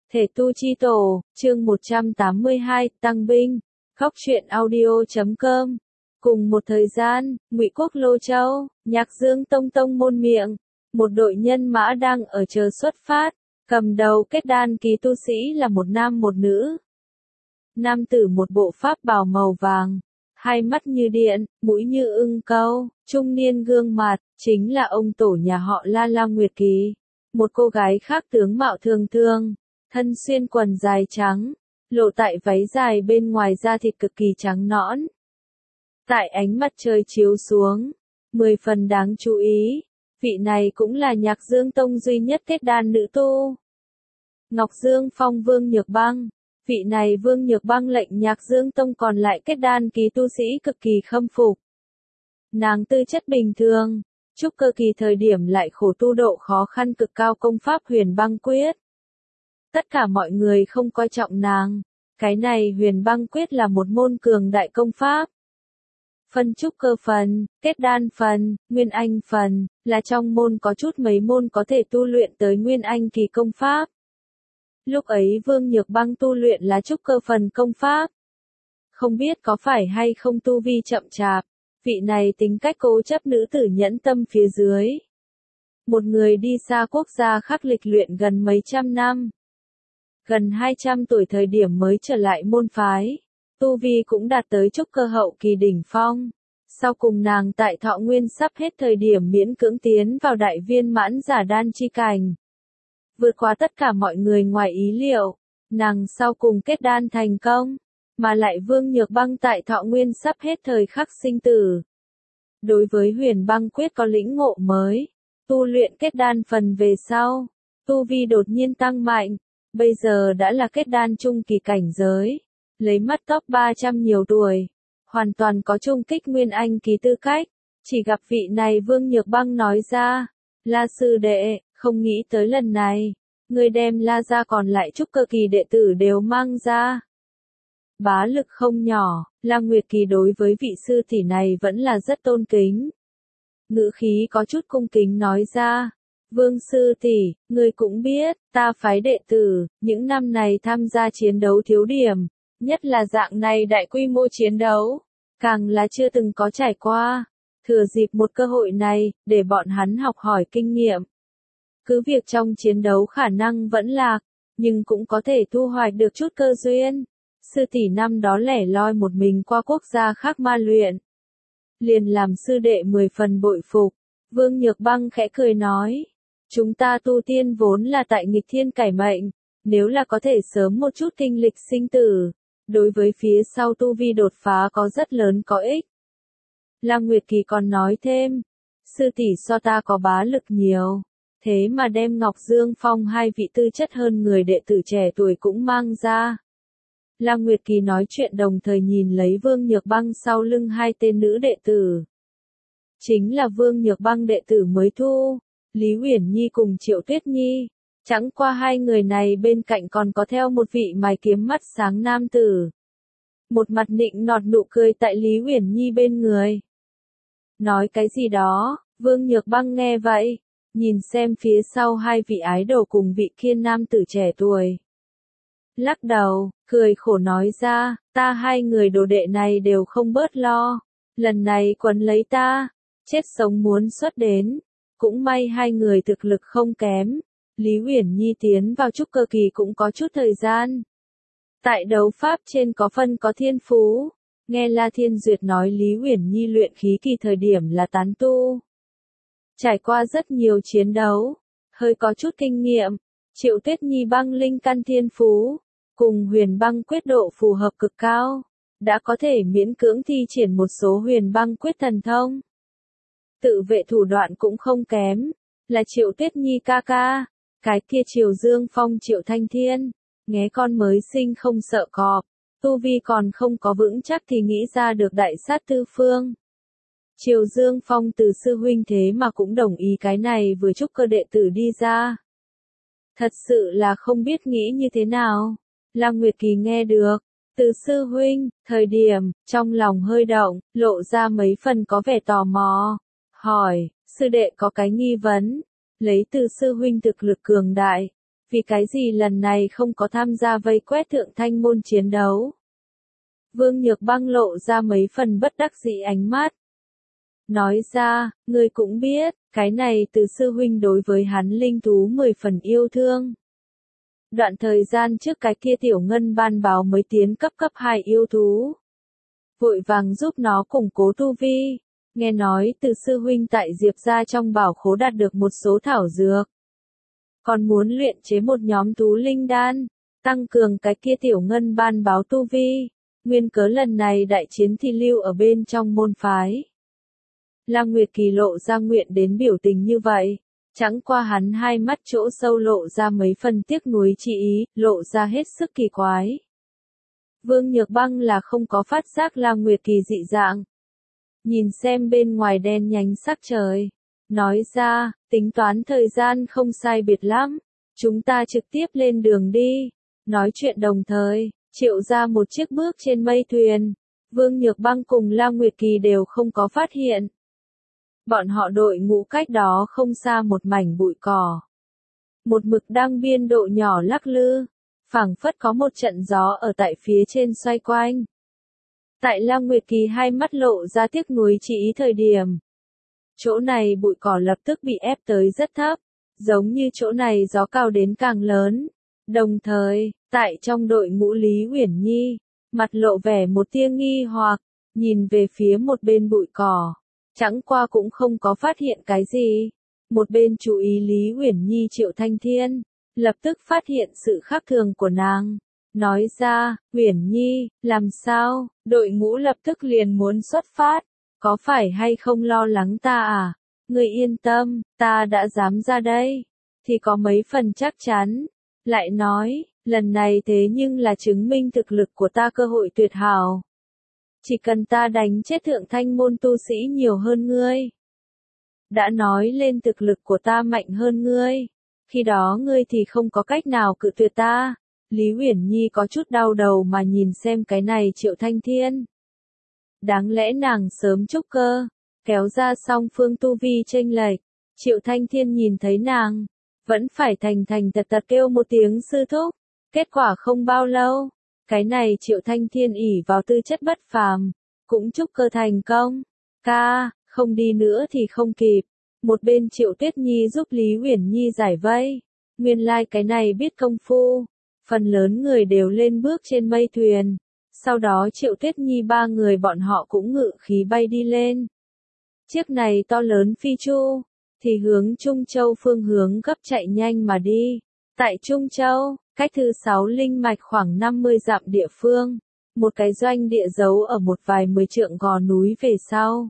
Thể tu chi tổ, chương 182, tăng binh. Góc truyện audio.com. Cùng một thời gian, Ngụy Quốc Lô Châu, Nhạc Dương Tông Tông môn miệng, một đội nhân mã đang ở chờ xuất phát, cầm đầu kết đan kỳ tu sĩ là một nam một nữ. Nam tử một bộ pháp bào màu vàng, hai mắt như điện, mũi như ưng câu, trung niên gương mặt, chính là ông tổ nhà họ La Nguyệt Kỳ. Một cô gái khác tướng mạo thường thường, thân xuyên quần dài trắng, lộ tại váy dài bên ngoài da thịt cực kỳ trắng nõn. Tại ánh mặt trời chiếu xuống, 10 phần đáng chú ý, vị này cũng là Nhạc Dương Tông duy nhất kết đan nữ tu. Ngọc Dương Phong Vương Nhược Băng, vị này Vương Nhược Băng lệnh Nhạc Dương Tông còn lại kết đan kỳ tu sĩ cực kỳ khâm phục. Nàng tư chất bình thường, trúc cơ kỳ thời điểm lại khổ tu độ khó khăn cực cao công pháp Huyền Băng Quyết. Tất cả mọi người không coi trọng nàng, cái này Huyền Băng Quyết là một môn cường đại công pháp. Phân trúc cơ phần, kết đan phần, nguyên anh phần, là trong môn có chút mấy môn có thể tu luyện tới nguyên anh kỳ công pháp. Lúc ấy Vương Nhược Băng tu luyện là trúc cơ phần công pháp. Không biết có phải hay không tu vi chậm chạp, vị này tính cách cố chấp nữ tử nhẫn tâm phía dưới. Một người đi xa quốc gia khắc lịch luyện gần mấy trăm năm. Gần 200 tuổi thời điểm mới trở lại môn phái. Tu vi cũng đạt tới trúc cơ hậu kỳ đỉnh phong. Sau cùng nàng tại thọ nguyên sắp hết thời điểm miễn cưỡng tiến vào đại viên mãn giả đan chi cảnh. Vượt qua tất cả mọi người ngoài ý liệu, nàng sau cùng kết đan thành công, mà lại Vương Nhược Băng tại thọ nguyên sắp hết thời khắc sinh tử. Đối với Huyền Băng Quyết có lĩnh ngộ mới, tu luyện kết đan phần về sau, tu vi đột nhiên tăng mạnh, bây giờ đã là kết đan trung kỳ cảnh giới, lấy mắt top 300 nhiều tuổi, hoàn toàn có chung kích nguyên anh kỳ tư cách, chỉ gặp vị này Vương Nhược Băng nói ra, La sư đệ, không nghĩ tới lần này, người đem La gia còn lại trúc cơ kỳ đệ tử đều mang ra. Bá lực không nhỏ, La Nguyệt Kỳ đối với vị sư tỷ này vẫn là rất tôn kính. Ngữ khí có chút cung kính nói ra, Vương sư tỷ, người cũng biết, ta phái đệ tử, những năm này tham gia chiến đấu thiếu điểm, nhất là dạng này đại quy mô chiến đấu, càng là chưa từng có trải qua, thừa dịp một cơ hội này, để bọn hắn học hỏi kinh nghiệm. Cứ việc trong chiến đấu khả năng vẫn lạc, nhưng cũng có thể thu hoạch được chút cơ duyên. Sư tỷ năm đó lẻ loi một mình qua quốc gia khác ma luyện. Liền làm sư đệ 10 phần bội phục. Vương Nhược Băng khẽ cười nói. Chúng ta tu tiên vốn là tại nghịch thiên cải mệnh. Nếu là có thể sớm một chút kinh lịch sinh tử. Đối với phía sau tu vi đột phá có rất lớn có ích. La Nguyệt Kỳ còn nói thêm. Sư tỷ so ta có bá lực nhiều. Thế mà đem Ngọc Dương Phong hai vị tư chất hơn người đệ tử trẻ tuổi cũng mang ra. La Nguyệt Kỳ nói chuyện đồng thời nhìn lấy Vương Nhược Băng sau lưng hai tên nữ đệ tử. Chính là Vương Nhược Băng đệ tử mới thu, Lý Uyển Nhi cùng Triệu Tuyết Nhi. Chẳng qua hai người này bên cạnh còn có theo một vị mài kiếm mắt sáng nam tử. Một mặt nịnh nọt nụ cười tại Lý Uyển Nhi bên người. Nói cái gì đó, Vương Nhược Băng nghe vậy, nhìn xem phía sau hai vị ái đồ cùng vị kia nam tử trẻ tuổi. Lắc đầu, cười khổ nói ra, ta hai người đồ đệ này đều không bớt lo, lần này quấn lấy ta, chết sống muốn xuất đến, cũng may hai người thực lực không kém, Lý Uyển Nhi tiến vào trúc cơ kỳ cũng có chút thời gian. Tại đấu pháp trên có phân có thiên phú, nghe La Thiên Duyệt nói Lý Uyển Nhi luyện khí kỳ thời điểm là tán tu. Trải qua rất nhiều chiến đấu, hơi có chút kinh nghiệm, Triệu Tuyết Nhi băng linh căn thiên phú, cùng Huyền Băng Quyết độ phù hợp cực cao, đã có thể miễn cưỡng thi triển một số Huyền Băng Quyết thần thông. Tự vệ thủ đoạn cũng không kém, là Triệu Tuyết Nhi ca ca, cái kia Triều Dương Phong Triệu Thanh Thiên, nghe con mới sinh không sợ cọp, tu vi còn không có vững chắc thì nghĩ ra được đại sát tư phương. Triều Dương Phong từ sư huynh thế mà cũng đồng ý cái này vừa trúc cơ đệ tử đi ra. Thật sự là không biết nghĩ như thế nào. La Nguyệt Kỳ nghe được, từ sư huynh, thời điểm, trong lòng hơi động, lộ ra mấy phần có vẻ tò mò. Hỏi, sư đệ có cái nghi vấn, lấy từ sư huynh thực lực cường đại, vì cái gì lần này không có tham gia vây quét Thượng Thanh môn chiến đấu. Vương Nhược Băng lộ ra mấy phần bất đắc dĩ ánh mắt. Nói ra, ngươi cũng biết, cái này từ sư huynh đối với hắn linh thú 10 phần yêu thương. Đoạn thời gian trước cái kia tiểu ngân ban báo mới tiến cấp 2 yêu thú. Vội vàng giúp nó củng cố tu vi. Nghe nói từ sư huynh tại Diệp gia trong bảo khố đạt được một số thảo dược. Còn muốn luyện chế một nhóm thú linh đan, tăng cường cái kia tiểu ngân ban báo tu vi. Nguyên cớ lần này đại chiến thì lưu ở bên trong môn phái. Lăng Nguyệt Kỳ lộ ra nguyện đến biểu tình như vậy. Chẳng qua hắn hai mắt chỗ sâu lộ ra mấy phần tiếc nuối chi ý, lộ ra hết sức kỳ quái. Vương Nhược Băng là không có phát giác Lăng Nguyệt Kỳ dị dạng. Nhìn xem bên ngoài đen nhánh sắc trời. Nói ra, tính toán thời gian không sai biệt lắm. Chúng ta trực tiếp lên đường đi. Nói chuyện đồng thời, triệu ra một chiếc bước trên mây thuyền. Vương Nhược Băng cùng Lăng Nguyệt Kỳ đều không có phát hiện. Bọn họ đội ngũ cách đó không xa một mảnh bụi cỏ. Một mực đang biên độ nhỏ lắc lư. Phảng phất có một trận gió ở tại phía trên xoay quanh. Tại Lăng Nguyệt Kỳ hai mắt lộ ra tiếc nuối chỉ ý thời điểm. Chỗ này bụi cỏ lập tức bị ép tới rất thấp. Giống như chỗ này gió cao đến càng lớn. Đồng thời, tại trong đội ngũ Lý Uyển Nhi, mặt lộ vẻ một tia nghi hoặc, nhìn về phía một bên bụi cỏ. Chẳng qua cũng không có phát hiện cái gì. Một bên chú ý Lý Uyển Nhi Triệu Thanh Thiên, lập tức phát hiện sự khác thường của nàng. Nói ra, Uyển Nhi, làm sao, đội ngũ lập tức liền muốn xuất phát. Có phải hay không lo lắng ta à? Ngươi yên tâm, ta đã dám ra đây. Thì có mấy phần chắc chắn. Lại nói, lần này thế nhưng là chứng minh thực lực của ta cơ hội tuyệt hảo. Chỉ cần ta đánh chết Thượng Thanh môn tu sĩ nhiều hơn ngươi. Đã nói lên thực lực của ta mạnh hơn ngươi. Khi đó ngươi thì không có cách nào cự tuyệt ta. Lý Uyển Nhi có chút đau đầu mà nhìn xem cái này Triệu Thanh Thiên. Đáng lẽ nàng sớm trúc cơ, kéo ra song phương tu vi chênh lệch. Triệu Thanh Thiên nhìn thấy nàng, vẫn phải thành thật kêu một tiếng sư thúc. Kết quả không bao lâu, cái này Triệu Thanh Thiên ỷ vào tư chất bất phàm, cũng trúc cơ thành công. Ca, không đi nữa thì không kịp. Một bên Triệu Tuyết Nhi giúp Lý Uyển Nhi giải vây. Nguyên lai cái này biết công phu. Phần lớn người đều lên bước trên mây thuyền. Sau đó Triệu Tuyết Nhi ba người bọn họ cũng ngự khí bay đi lên. Chiếc này to lớn phi chu, thì hướng Trung Châu phương hướng gấp chạy nhanh mà đi. Tại Trung Châu, cách thứ 6 linh mạch khoảng 50 dặm địa phương. Một cái doanh địa giấu ở một vài 10 trượng gò núi về sau.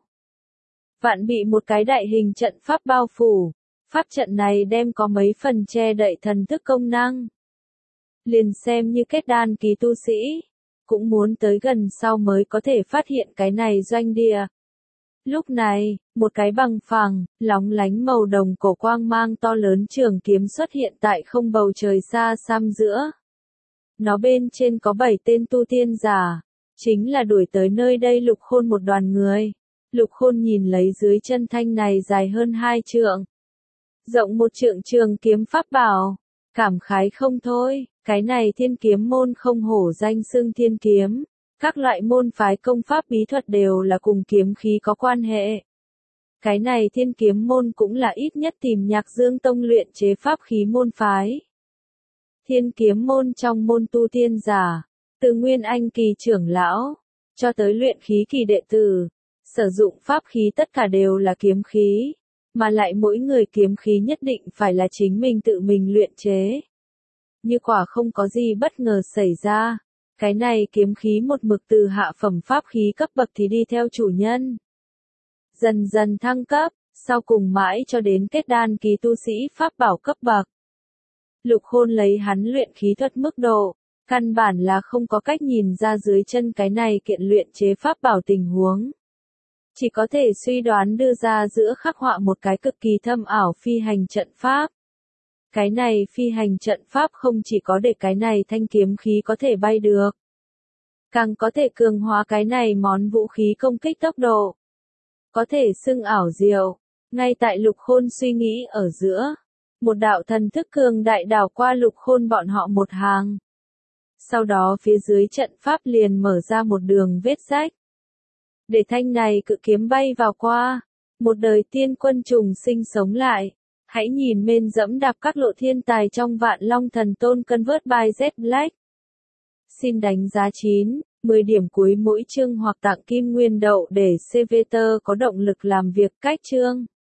Vạn bị một cái đại hình trận pháp bao phủ. Pháp trận này đem có mấy phần che đậy thần thức công năng. Liền xem như kết đan kỳ tu sĩ, cũng muốn tới gần sau mới có thể phát hiện cái này doanh địa. Lúc này, một cái bằng phẳng, lóng lánh màu đồng cổ quang mang to lớn trường kiếm xuất hiện tại không bầu trời xa xăm giữa. Nó bên trên có 7 tên tu tiên giả, chính là đuổi tới nơi đây Lục Khôn một đoàn người. Lục Khôn nhìn lấy dưới chân thanh này dài hơn 2 trượng, rộng 1 trượng trường kiếm pháp bảo, cảm khái không thôi. Cái này Thiên Kiếm môn không hổ danh xưng thiên kiếm. Các loại môn phái công pháp bí thuật đều là cùng kiếm khí có quan hệ. Cái này Thiên Kiếm môn cũng là ít nhất tìm Nhạc Dương tông luyện chế pháp khí môn phái. Thiên Kiếm môn trong môn tu tiên giả, từ Nguyên Anh kỳ trưởng lão, cho tới luyện khí kỳ đệ tử, sử dụng pháp khí tất cả đều là kiếm khí, mà lại mỗi người kiếm khí nhất định phải là chính mình tự mình luyện chế. Như quả không có gì bất ngờ xảy ra, cái này kiếm khí một mực từ hạ phẩm pháp khí cấp bậc thì đi theo chủ nhân. Dần dần thăng cấp, sau cùng mãi cho đến kết đan kỳ tu sĩ pháp bảo cấp bậc. Lục Khôn lấy hắn luyện khí thuật mức độ, căn bản là không có cách nhìn ra dưới chân cái này kiện luyện chế pháp bảo tình huống. Chỉ có thể suy đoán đưa ra giữa khắc họa một cái cực kỳ thâm ảo phi hành trận pháp. Cái này phi hành trận pháp không chỉ có để cái này thanh kiếm khí có thể bay được, càng có thể cường hóa cái này món vũ khí công kích tốc độ. Có thể xưng ảo diệu. Ngay tại Lục Khôn suy nghĩ ở giữa, Một đạo thần thức cường đại đảo qua Lục Khôn bọn họ một hàng. Sau đó phía dưới trận pháp liền mở ra một đường vết rách. Để thanh này cự kiếm bay vào qua. Một đời tiên quân trùng sinh sống lại. Hãy nhìn men dẫm đạp các lộ thiên tài trong Vạn Long Thần Tôn Convert by Z Black. Xin đánh giá 9, 10 điểm cuối mỗi chương hoặc tặng kim nguyên đậu để CVT có động lực làm việc cách chương.